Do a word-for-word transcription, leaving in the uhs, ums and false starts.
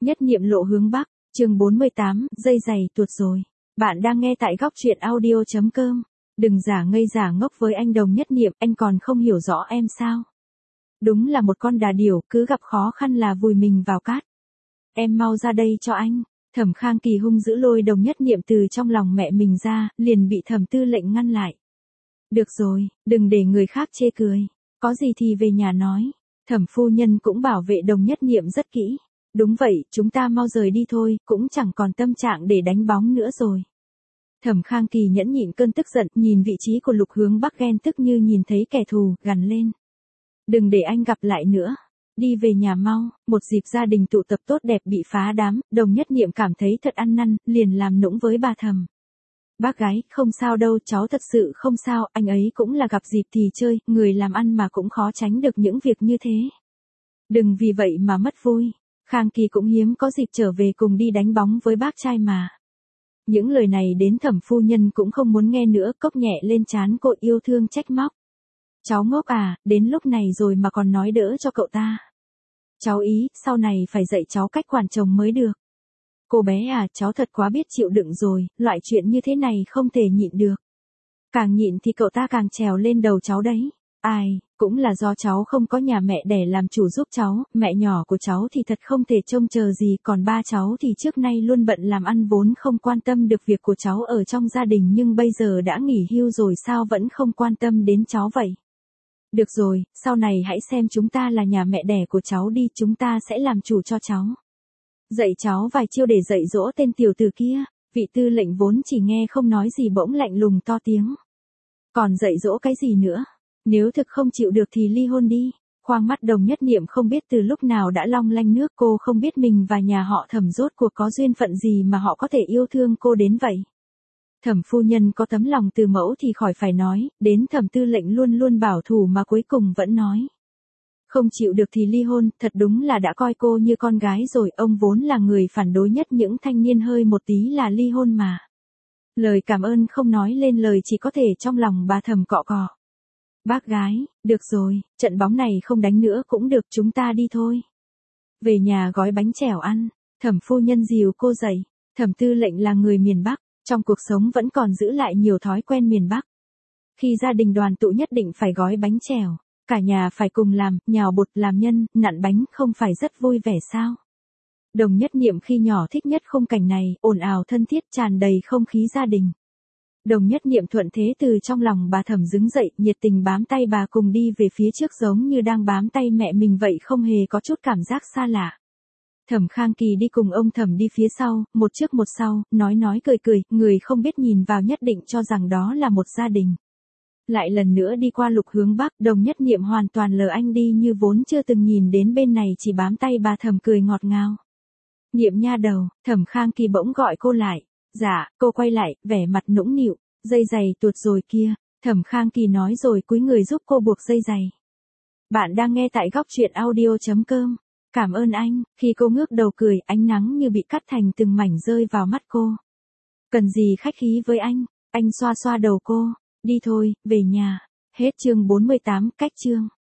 Nhất niệm lộ hướng Bắc, chương bốn mươi tám, dây giày tuột rồi. Bạn đang nghe tại góc truyện audio.com. Đừng giả ngây giả ngốc với anh Đồng Nhất Niệm, anh còn không hiểu rõ em sao. Đúng là một con đà điểu, cứ gặp khó khăn là vùi mình vào cát. Em mau ra đây cho anh. Thẩm Khang Kỳ hung dữ lôi Đồng Nhất Niệm từ trong lòng mẹ mình ra, liền bị Thẩm Tư Lệnh ngăn lại. Được rồi, đừng để người khác chê cười. Có gì thì về nhà nói. Thẩm phu nhân cũng bảo vệ Đồng Nhất Niệm rất kỹ. Đúng vậy, chúng ta mau rời đi thôi, cũng chẳng còn tâm trạng để đánh bóng nữa rồi. Thẩm Khang Kỳ nhẫn nhịn cơn tức giận, nhìn vị trí của Lục Hướng Bắc ghen tức như nhìn thấy kẻ thù, gằn lên. Đừng để anh gặp lại nữa. Đi về nhà mau. Một dịp gia đình tụ tập tốt đẹp bị phá đám, Đồng Nhất Niệm cảm thấy thật ăn năn, liền làm nũng với bà Thẩm. Bác gái, không sao đâu, cháu thật sự không sao, anh ấy cũng là gặp dịp thì chơi, người làm ăn mà cũng khó tránh được những việc như thế. Đừng vì vậy mà mất vui. Khang Kỳ cũng hiếm có dịp trở về cùng đi đánh bóng với bác trai mà. Những lời này đến Thẩm phu nhân cũng không muốn nghe nữa, cốc nhẹ lên trán cô yêu thương trách móc. Cháu ngốc à, đến lúc này rồi mà còn nói đỡ cho cậu ta. Cháu ý, sau này phải dạy cháu cách quản chồng mới được. Cô bé à, cháu thật quá biết chịu đựng rồi, loại chuyện như thế này không thể nhịn được. Càng nhịn thì cậu ta càng trèo lên đầu cháu đấy. Ai, cũng là do cháu không có nhà mẹ đẻ làm chủ giúp cháu, mẹ nhỏ của cháu thì thật không thể trông chờ gì, còn ba cháu thì trước nay luôn bận làm ăn vốn không quan tâm được việc của cháu ở trong gia đình, nhưng bây giờ đã nghỉ hưu rồi sao vẫn không quan tâm đến cháu vậy. Được rồi, sau này hãy xem chúng ta là nhà mẹ đẻ của cháu đi, chúng ta sẽ làm chủ cho cháu. Dạy cháu vài chiêu để dạy dỗ tên tiểu tử kia. Vị tư lệnh vốn chỉ nghe không nói gì bỗng lạnh lùng to tiếng. Còn dạy dỗ cái gì nữa? Nếu thực không chịu được thì ly hôn đi. Khoang mắt Đồng Nhất Niệm không biết từ lúc nào đã long lanh nước, cô không biết mình và nhà họ Thẩm rốt cuộc có duyên phận gì mà họ có thể yêu thương cô đến vậy. Thẩm phu nhân có tấm lòng từ mẫu thì khỏi phải nói, đến Thẩm tư lệnh luôn luôn bảo thủ mà cuối cùng vẫn nói. Không chịu được thì ly hôn, thật đúng là đã coi cô như con gái rồi, ông vốn là người phản đối nhất những thanh niên hơi một tí là ly hôn mà. Lời cảm ơn không nói lên lời, chỉ có thể trong lòng bà Thẩm cọ cọ. Bác gái, được rồi, trận bóng này không đánh nữa cũng được, chúng ta đi thôi. Về nhà gói bánh chèo ăn. Thẩm phu nhân dìu cô dậy. Thẩm tư lệnh là người miền Bắc, trong cuộc sống vẫn còn giữ lại nhiều thói quen miền Bắc. Khi gia đình đoàn tụ nhất định phải gói bánh chèo. Cả nhà phải cùng làm, nhào bột làm nhân, nặn bánh, không phải rất vui vẻ sao? Đồng Nhất Niệm khi nhỏ thích nhất khung cảnh này, ồn ào thân thiết tràn đầy không khí gia đình. Đồng Nhất Niệm thuận thế từ trong lòng bà Thẩm đứng dậy, nhiệt tình bám tay bà cùng đi về phía trước giống như đang bám tay mẹ mình vậy, không hề có chút cảm giác xa lạ. Thẩm Khang Kỳ đi cùng ông Thẩm đi phía sau, một trước một sau, nói nói cười cười, người không biết nhìn vào nhất định cho rằng đó là một gia đình. Lại lần nữa đi qua Lục Hướng Bắc, Đồng Nhất Niệm hoàn toàn lờ anh đi như vốn chưa từng nhìn đến bên này, chỉ bám tay bà Thẩm cười ngọt ngào. Niệm nha đầu, Thẩm Khang Kỳ bỗng gọi cô lại. Dạ, cô quay lại, vẻ mặt nũng nịu. Dây giày tuột rồi kia. Thẩm Khang Kỳ nói rồi cúi người giúp cô buộc dây giày. Bạn đang nghe tại góc truyện audio.com. Cảm ơn anh. Khi cô ngước đầu cười, ánh nắng như bị cắt thành từng mảnh rơi vào mắt cô. Cần gì khách khí với anh. Anh xoa xoa đầu cô. Đi thôi, về nhà. Hết chương bốn mươi tám, cách chương.